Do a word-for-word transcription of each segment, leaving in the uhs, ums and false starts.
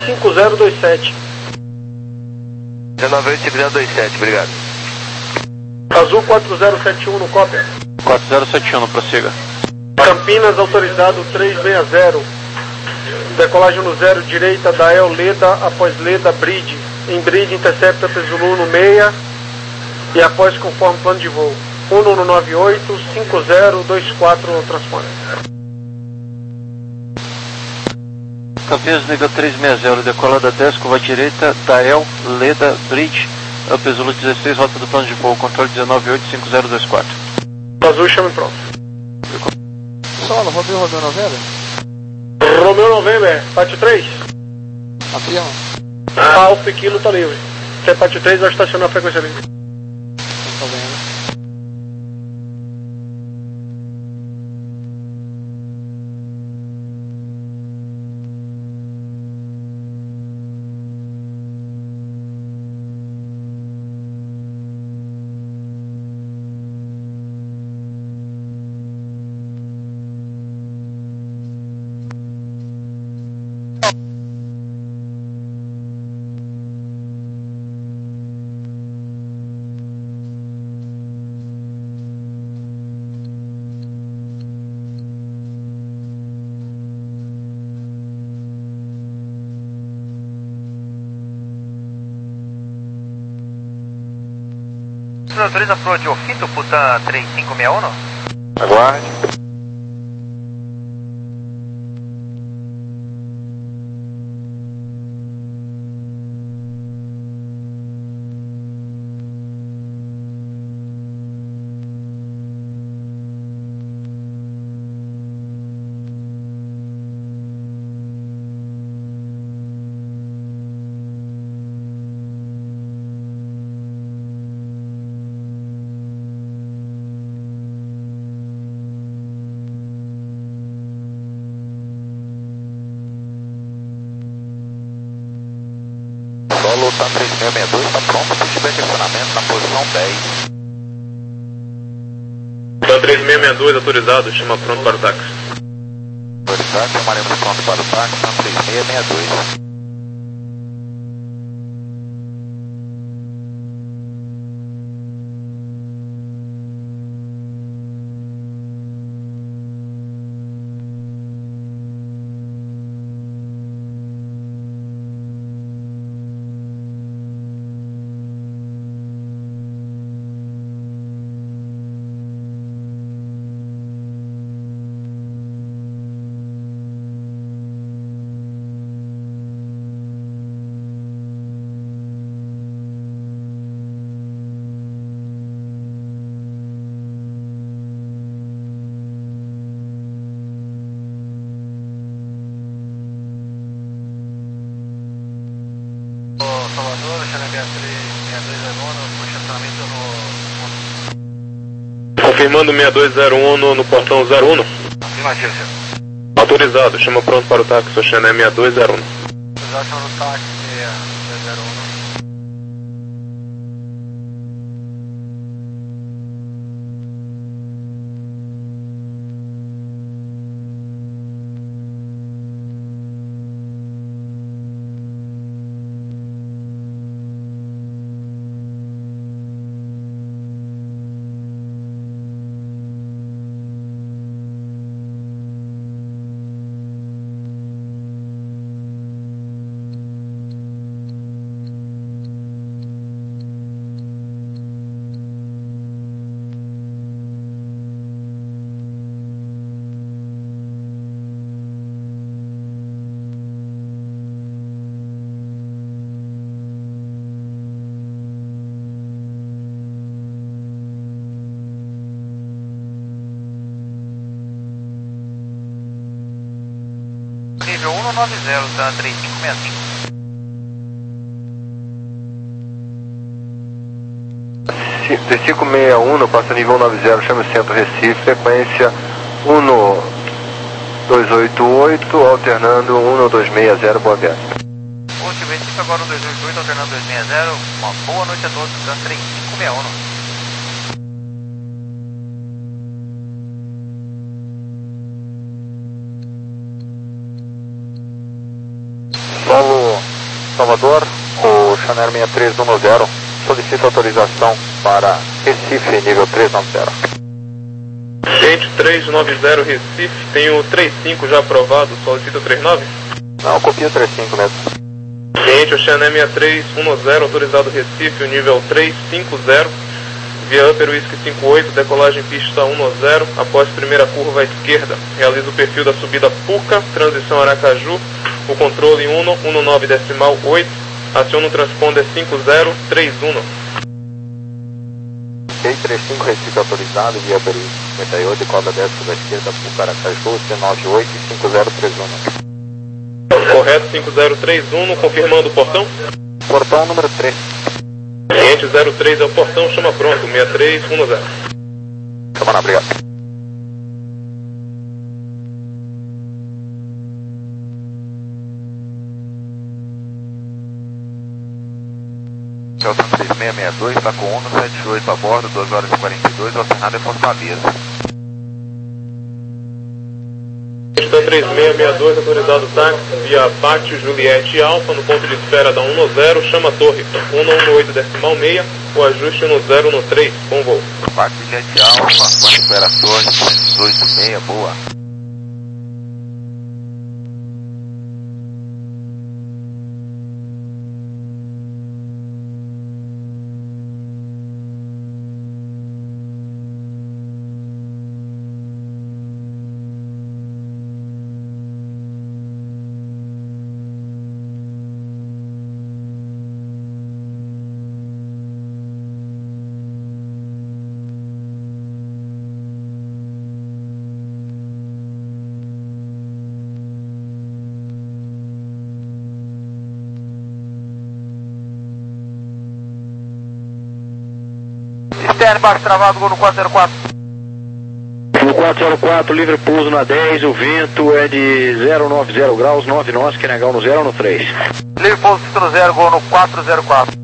cinco zero dois sete. nove oito cinco zero dois sete, obrigado. Azul quatro zero sete um no cópia. quatro zero sete um, no prossiga. Campinas, autorizado três seis zero. Decolagem no zero, direita da El Leda, após Leda, Bridge. Em Bridge, intercepta Zulu no meia. E após conforme plano de voo. um no nove oito cinco zero dois quatro no transponder. Campinas, nível três seis zero, decola da dez, curva direita, Dael, Leda, Bridge, Up Zulu dezesseis, rota do plano de voo, controle nove oito cinco zero dois quatro. Azul, chame pronto. Solo, Romeu, Romeu November. Romeu November, Pátio três. Afirma. Alfa e Kilo tá livre. Se é Pátio três, vai estacionar a frequência livre. Tá vendo? Você autoriza pro Diofito, puta três cinco seis um? Aguarde. Solo tá três seis seis dois, tá pronto, se tiver questionamento na posição dez. Tá três seis seis dois autorizado, chama pronto para o táxi. Autorizado, chamaremos pronto para o táxi, tá três seis seis dois. Salvador, Xana B três seis dois zero um, no estacionamento no... Confirmando seis dois zero um no, no portão zero um. Afirmativo, senhor. Autorizado, chama pronto para o táxi, o Xana seis dois zero um. Autorizado, chama no táxi seis dois zero um. Nível um no nove zero, tá três cinco seis cinco. três cinco seis um, passa nível nove zero, chama Centro Recife, frequência um no dois oito oito, alternando um no dois seis zero, boa viagem. Posto Recife, agora no dois oito oito, alternando dois seis zero, uma boa noite a todos, tá três cinco seis um. Solo Salvador, o Chanel seis três um zero solicita autorização para Recife, nível trezentos e noventa. Cliente trezentos e noventa Recife, tem o trinta e cinco já aprovado, solicita o trinta e nove? Não, copia o trinta e cinco mesmo. Cliente, o Chanel seis três um zero, autorizado Recife, o nível trezentos e cinquenta, via Upper Whisky cinquenta e oito, decolagem pista dez, após primeira curva à esquerda. Realiza o perfil da subida Puca, transição Aracaju, o controle um, dezenove decimal oito, aciona o transponder cinco zero três um. seiscentos e trinta e cinco Recife autorizado, via Upper Whisky cinquenta e oito, decola dez curva à esquerda, Puca Aracaju, C noventa e oito cinco zero três um. Correto, cinco zero três um, confirmando o portão? Portão número três. Cliente zero três é o portão, chama pronto, seis três um zero. Chama na, obrigado. Celta três seis seis dois, está com Uno setenta e oito a bordo, duas horas e quarenta e dois, alternado em Fortaleza. Celta três seis seis dois, autorizado táxi, via Pátio Juliette Alfa, no ponto de espera da dez, chama a torre, cento e dezoito decimal seis, o ajuste no zero no três, bom voo. Pátio Juliette Alfa, quatro espera a torre, cento e dezoito seis, boa. Externo, baixo travado, gol no quatro zero quatro. No quatro zero quatro, livre pouso na dez, o vento é de zero nove zero graus, nove nós, que negar no zero ou no três. Livre pouso no zero, gol no quatro zero quatro.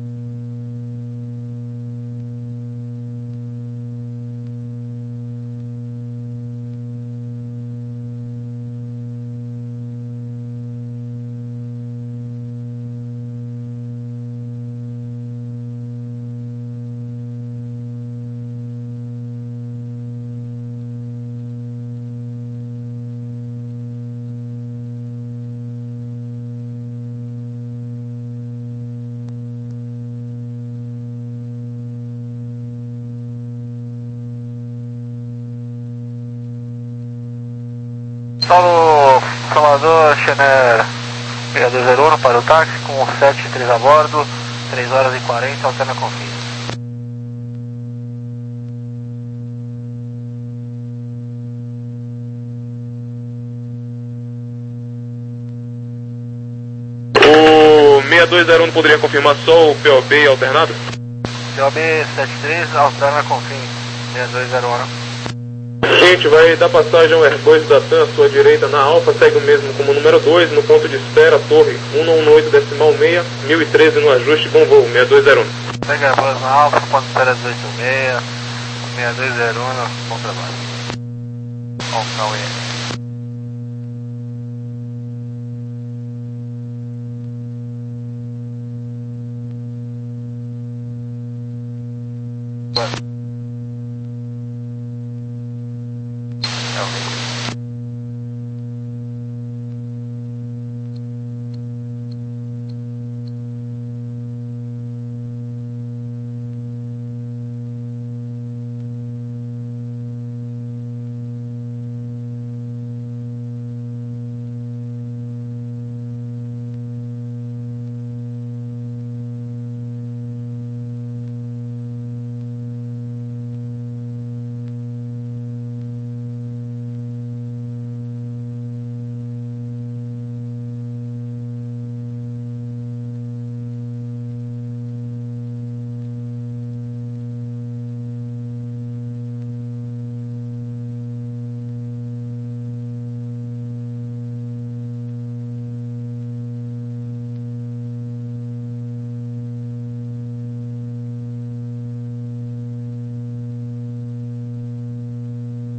Solo Salvador, Chanel seis dois zero um para o táxi, com sete três a bordo, três horas e quarenta, alterna com fim. O seis dois zero um poderia confirmar só o P O B alternado? P O B setenta e três, alterna com fim, seis dois zero um. Gente, vai dar passagem ao Airbus da TAM à sua direita na Alfa, segue o mesmo como número dois, no ponto de espera, torre cento e dezoito decimal seis, mil e treze no ajuste, bom voo, seis dois zero um. Segue Airbus na Alfa, ponto de espera dezoito seis, seis dois zero um, bom trabalho. Bom, não é.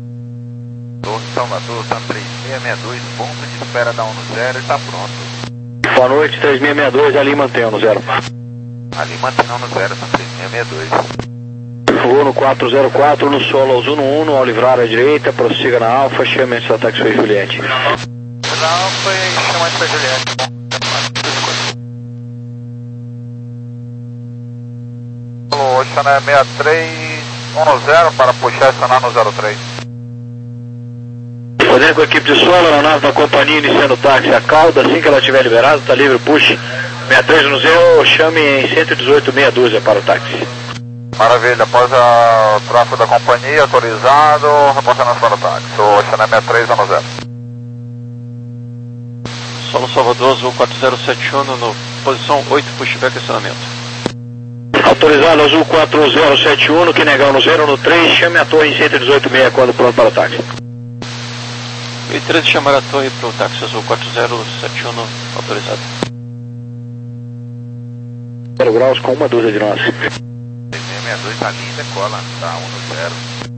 Salvador, tá três seis seis dois, ponto de espera da dez e está pronto. Boa noite, três seis seis dois, ali mantenha no zero. Ali mantenham no zero, são três seis seis dois. Vou no quatro zero quatro, no solo ao Zuno um, ao livrar à direita, prossiga na Alfa, chame esse ataque foi Juliette. Na Alfa e chama esse Juliette. Oceané seis três um zero para puxar essa nave no zero três. Podendo com a equipe de solo na nave da companhia iniciando o táxi a cauda, assim que ela estiver liberada, está livre o push seis três um zero, chame em cento e dezoito meia dúzia para o táxi. Maravilha, após a- o tráfego da companhia autorizado, reportando para o táxi, o Oceané seis três um zero. Solo Salvador, Azul quatro zero sete um, no posição oito, pushback acionamento. Autorizado Azul quatro zero sete um, que negar no zero no três, chame a torre em cento e dezoito meia quando pronto para o táxi. E treze chamar a torre para o táxi Azul quatro zero sete um, autorizado. zero graus com uma dúzia de nós. três seis seis dois tá linda, cola, tá um no zero.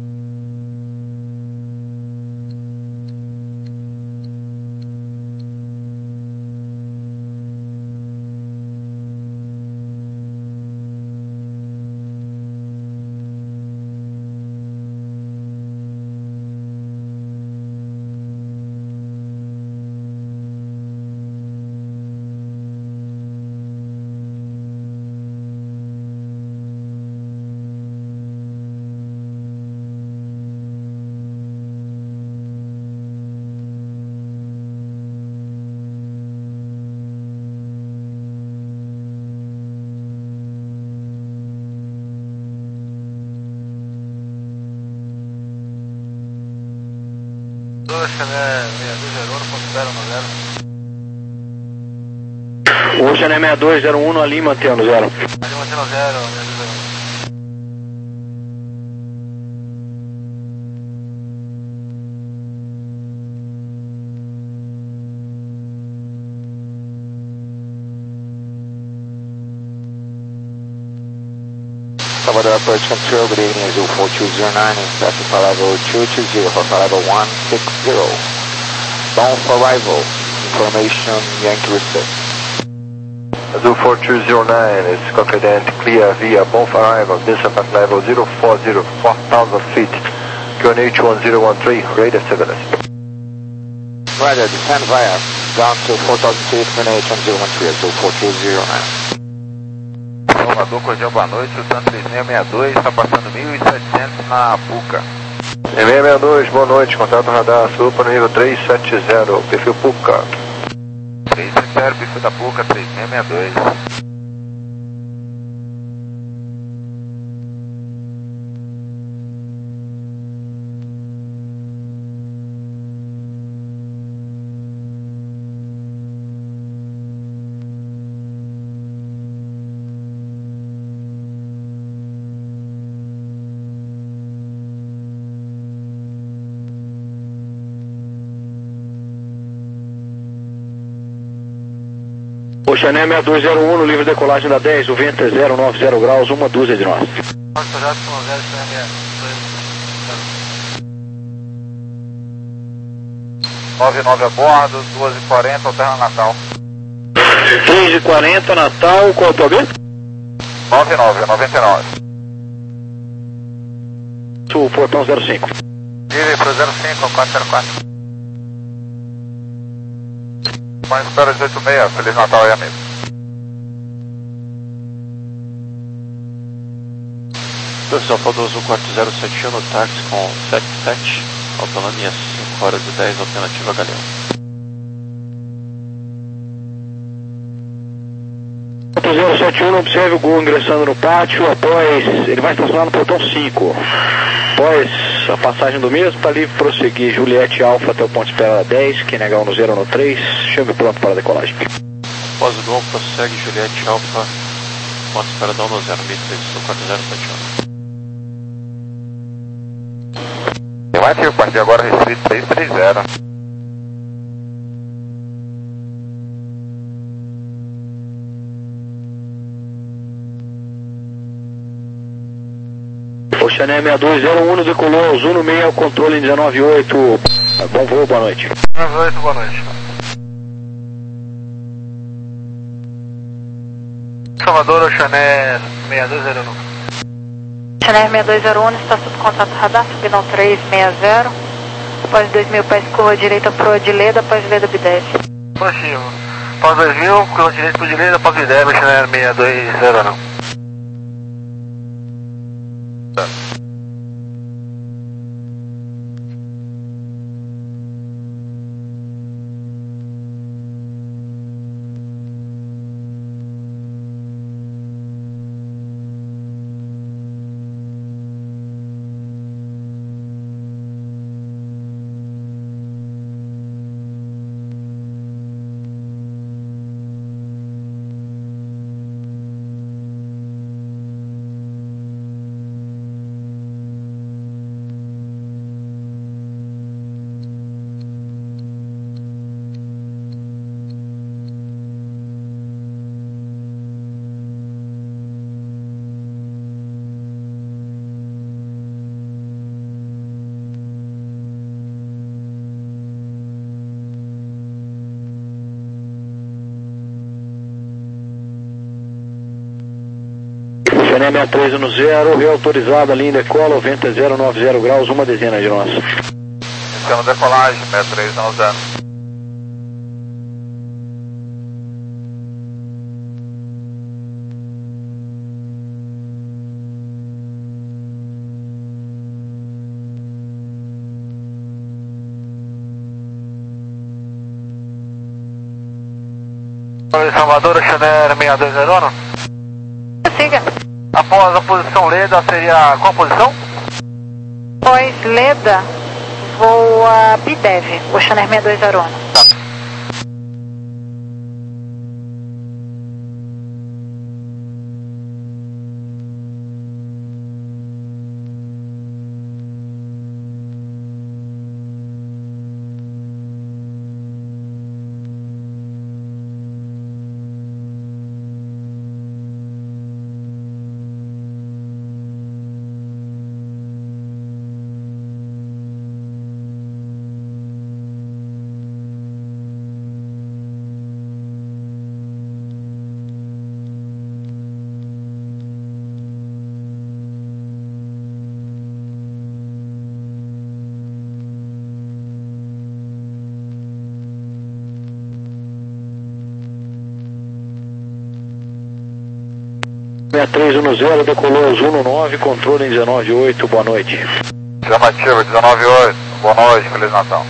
Oceané seis dois zero um, ponto zero no zero. O Oceané seis dois zero um ali mantendo zero. Ali mantendo zero, seis dois zero um. Salvador Approach Control, good evening, Azul four two zero nine, traffic for level two two zero, for level one six zero. Down for arrival, information Yankee receipt. Azul four two zero nine is confident, clear via both arrival, descent level zero four zero, four thousand feet, Q N H one zero one three, radar stability. Roger, descend via, down to four thousand feet, Q N H one zero one three, Azul four two zero nine. Salvador, cordial boa noite, o TAN três seis seis dois está passando mil e setecentos na Puca. seis seis seis dois, boa noite, contato radar sul para o nível três sete zero, perfil Puca. três sete zero, perfil da Puca, três seis seis dois. Oceané seis dois zero um, no livre decolagem da dez, o vento é zero nove zero graus, uma dúzia de nós. nove nove a bordo, duas e quarenta, alterna Natal. três e quarenta, Natal, qual é o teu B? nove nove, noventa e nove. Sul, portão zero cinco. Livre para zero cinco, quatro zero quatro. Mãe espera dezoito seis, Feliz Natal aí, amigo. Salvador Azul quatro zero sete um, no táxi com sete sete, autonomia cinco horas e dez, alternativa Galeão. quatro zero sete um, observe o Gol ingressando no pátio, após, ele vai estacionar no portão cinco. Após a passagem do mesmo, está livre para prosseguir Juliette Alfa até o ponto de espera dez, que negar no zero no três, chame pronto para a decolagem. Após o Gol, prossegue Juliette Alfa, ponto de espera no zero, mil três, quatro zero sete um. Vai ter a partir agora restrito seis três zero. Oceané seis dois zero um, decolou, Zuno seis ao controle em dezenove oito. Bom voo, boa noite. dezenove oito, boa noite. Salvador, Oceaner seis dois zero um. Oceaner seis dois zero um, está sob contato radar, subidão três seis zero. Após dois mil pés, curva direita pro Adileda, após Adileda B dez. Positivo. Após dois mil, curva direita pro Adileda, após B dez, Oceaner seis dois zero um. Oceaner seis três um zero, reautorizada, linha decola, vento é zero nove zero graus, uma dezena de nós. Iniciando decolagem, seis três um zero. Salvador, Oceaner seis dois zero um. Siga. Após a posição Leda, seria qual posição? Após Leda, voa B dez, Oceaner seis dois zero um. seis três um zero, decolou aos um nove, controle em dezenove oito, boa noite. Afirmativa, dezenove oito, boa noite, Feliz Natal.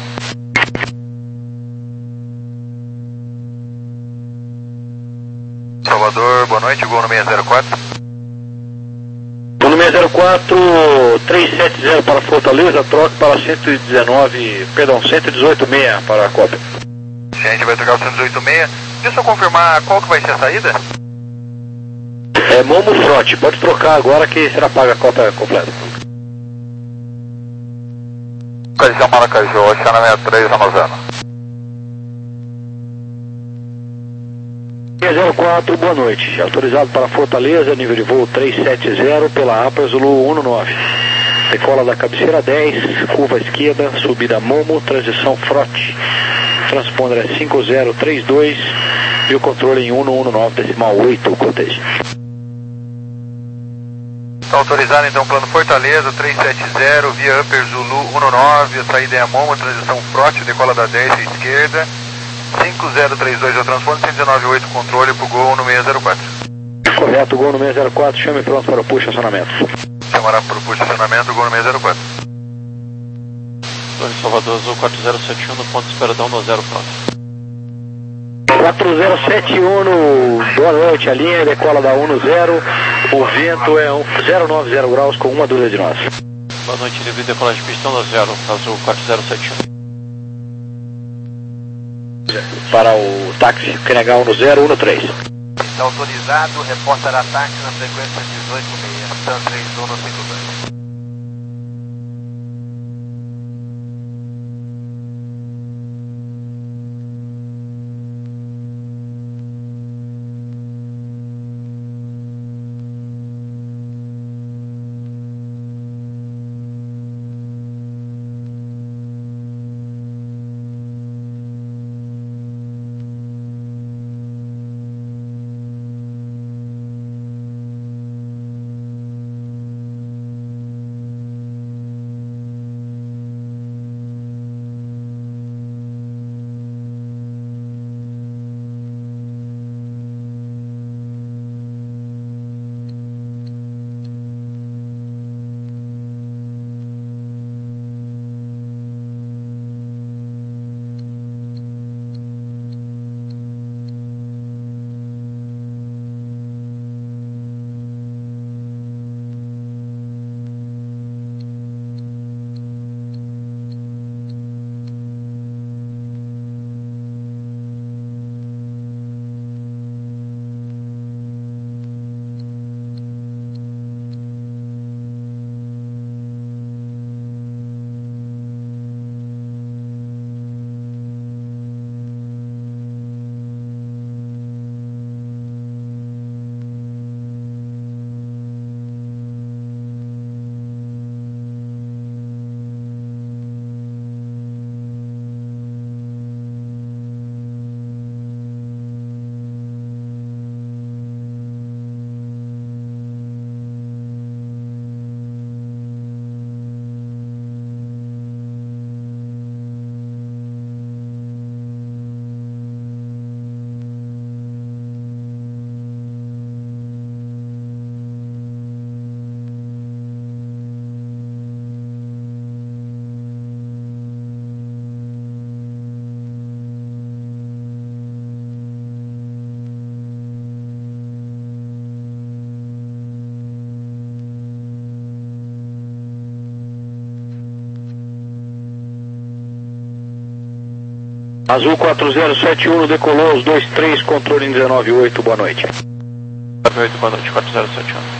Salvador, boa noite, gol no seis zero quatro. Gol no seis zero quatro, três sete zero para Fortaleza, troca para cento e dezenove, perdão, cento e dezoito seis para a Copa. Sim, a gente vai trocar o cento e dezoito seis. Deixa eu só confirmar qual que vai ser a saída? É Momo Front, pode trocar agora que será paga a cota completa. Ocasião Maracaju, Oceaner seis três Amazônia. seis zero quatro, boa noite. Autorizado para Fortaleza, nível de voo três sete zero pela APA Zulu um nove. Decola da cabeceira dez, curva esquerda, subida Momo, transição Front. Transponder é cinco zero três dois e o controle em um um nove decimal oito, cortejo. Está autorizado então o plano Fortaleza três sete zero, via Upper Zulu um nove, a saída é a Momo, transição Front, decola da dez à esquerda, cinco zero três dois é o transponder, cento e dezenove oito controle para o Gol no seis zero quatro. Correto, Gol no seis zero quatro, chame pronto para o push acionamento. Chamará para o push acionamento, Gol no seis zero quatro. Torre Salvador Azul quatro zero sete um no ponto de espera da um zero pronto. quatro zero sete um, boa noite, a linha decola da um zero, o vento é zero nove zero graus com uma dúzia de nós. Boa noite, livre decolagem pistão da zero, Azul quatro zero sete um. Para o táxi, Q N H um zero um três. Está autorizado, reportar ataque na frequência dezoito seis, Capitão três um cinco dois. Azul quatro zero sete um decolou, os dois três, controle em dezenove oito, boa noite. dezenove oito, boa noite, quatro zero sete um.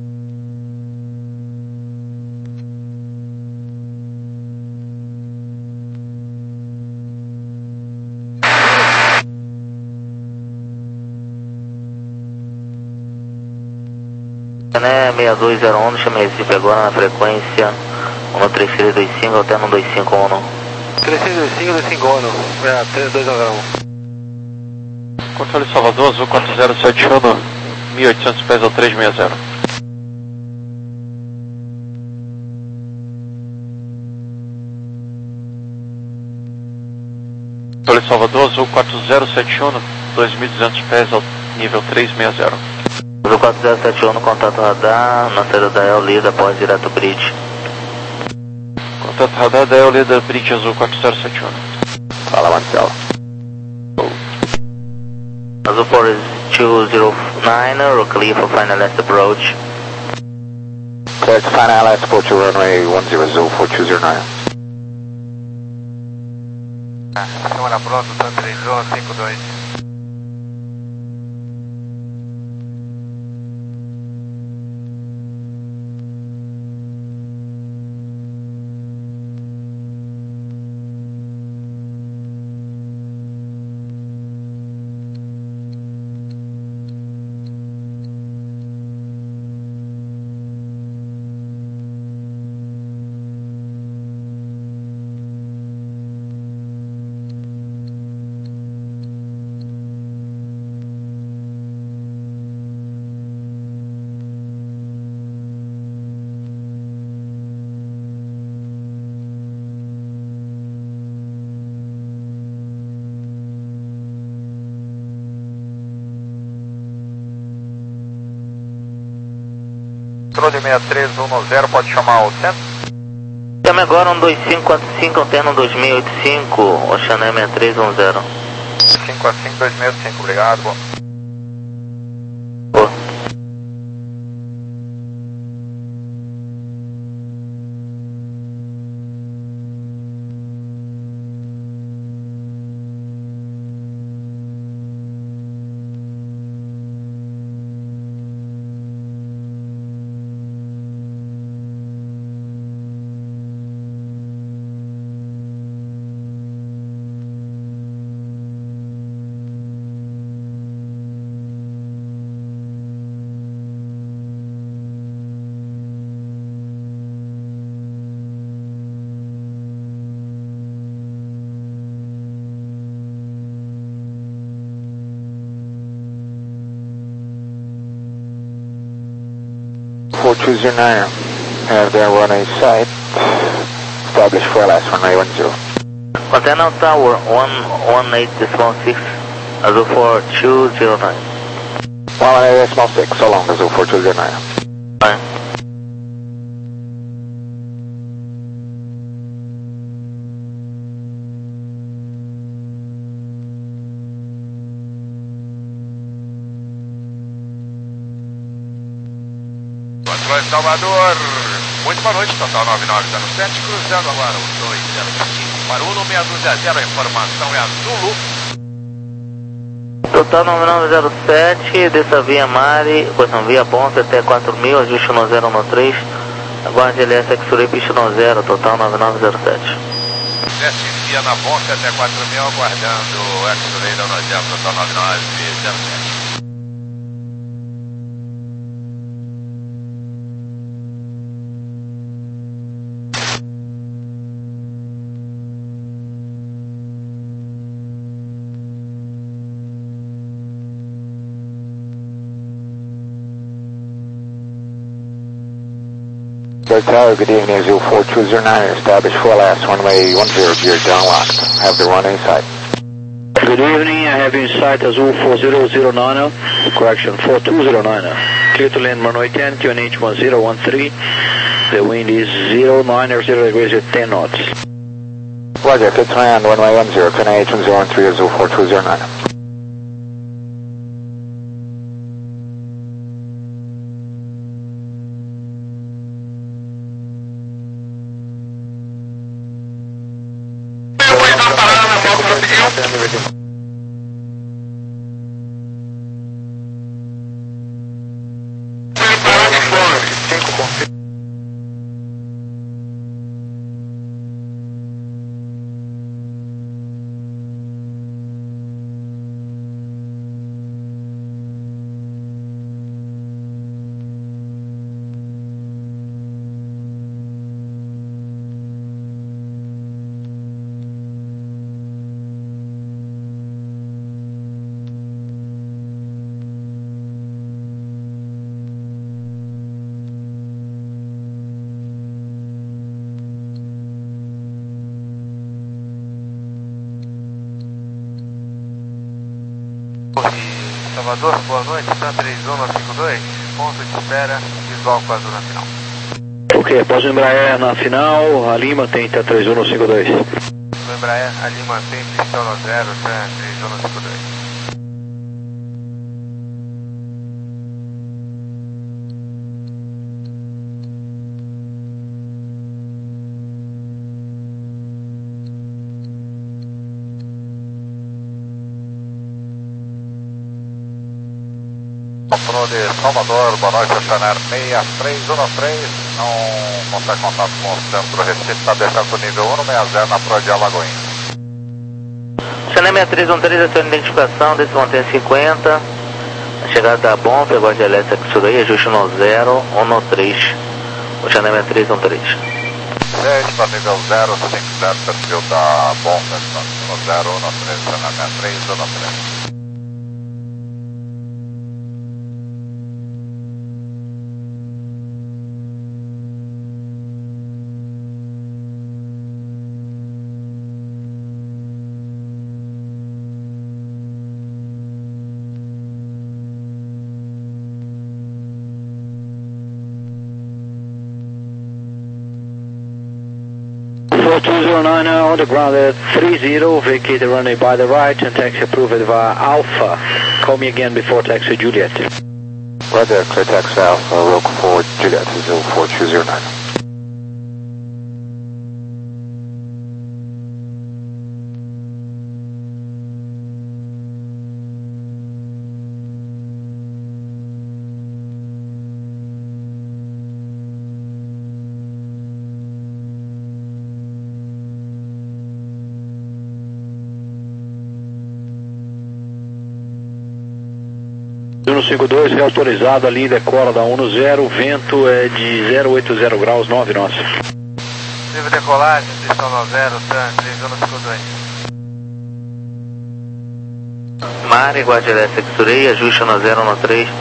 Né, seis dois zero um, chama Recife agora na frequência um três seis dois cinco, alterno dois cinco um. três seis dois cinco, dois cinco um, é, três dois zero um. Controle Salvador, Azul quatro zero sete um, mil e oitocentos pés ao três seis zero. Controle Salvador, Azul quatro zero sete um, dois mil e duzentos pés ao nível três seis zero. Azul quatro zero sete um, contato radar, na saída da El Lida, pós direto bridge. Contato radar da El Lida, bridge Azul quatro zero sete um. Fala, Marcelo. Azul four two zero nine, we're clear for final last approach. Clear to final last approach to runway one zero zero four two zero nine. Câmara pronto, Tan três um cinco dois. Controle seis três um zero, pode chamar o centro? Chame agora um dois cinco quatro cinco, alterno dois seis oito cinco, Oceané seis três um zero. cinco quatro cinco dois seis oito cinco, obrigado. Bom. Boa. four two zero nine, have their runway sight, established for last runway one zero. Continental Tower one one eight decimal six, Azul four two zero nine. one one eight decimal six, so long, Azul four two zero nine. Fine. Controle Salvador, muito boa noite, total nove nove zero sete, cruzando agora o dois zero cinco para o meia dúzia zero, a informação é a Zulu. Total nove nove zero sete, dessa via Mari, pois não, via Ponta até quatro mil, ajuste no zero no três, aguarde L S X-Ray, pista no zero, total nove nove zero sete. Desce via na Ponta até quatro mil, aguardando o X-Ray da Nozero, total nove nove zero sete. Third Tower, good evening, Azul four two zero nine, established for last runway one zero, gear down locked, have the runway sight. Good evening, I have in sight Azul four zero zero nine, correction, four two zero nine, clear to land runway ten, Q N H one zero one three, the wind is zero nine zero degrees at ten knots. Roger, clear to land runway one zero, Q N H one zero one three, Azul four two zero nine. Parada na volta para pedir Mantendo livre. Salvador, boa noite, Tan três um cinco dois, ponto de espera, visual com azul na final. Ok, pós Embraer na final, a Lima tem Tan três um cinco dois. No Embraer, a Lima tem pistão no zero, Tan três um cinco dois. Pro de Salvador, boa noite, Chanel seis três um três, não consegue contato com o centro Recife, está descendo o nível um sessenta na Pro de Alagoinha. Chanel seis três um três, a sua identificação, desse montante cinquenta, a chegada da bom, pegou a elétrica isso daí, ajuste no zero, um no três, o Chanel seis três um três. sete para nível zero, cinco zero, perfil da bom, no zero, um no três, Chanel seis três um três. four two zero nine on the ground at three zero, vacate the runway by the right and taxi approved via Alpha. Call me again before taxi Juliet. Roger, clear taxi Alpha, local four Juliet, zero four two zero nine. um cinco dois, reautorizado ali, decola da um no zero, vento é de zero oito zero graus, nove nós. Livre decolagem, pistão no zero, Tan três um cinco dois. Mar igual a elétrica, ajuste no zero no três.